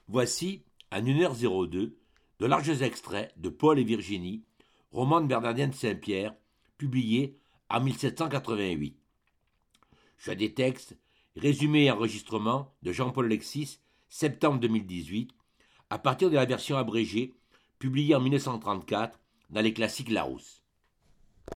Voici, à 1h02, de larges extraits de Paul et Virginie, roman de Bernardin de Saint-Pierre, publié en 1788. Choix des textes, résumé et enregistrement de Jean-Paul Alexis, septembre 2018, à partir de la version abrégée, publiée en 1934 dans les classiques Larousse.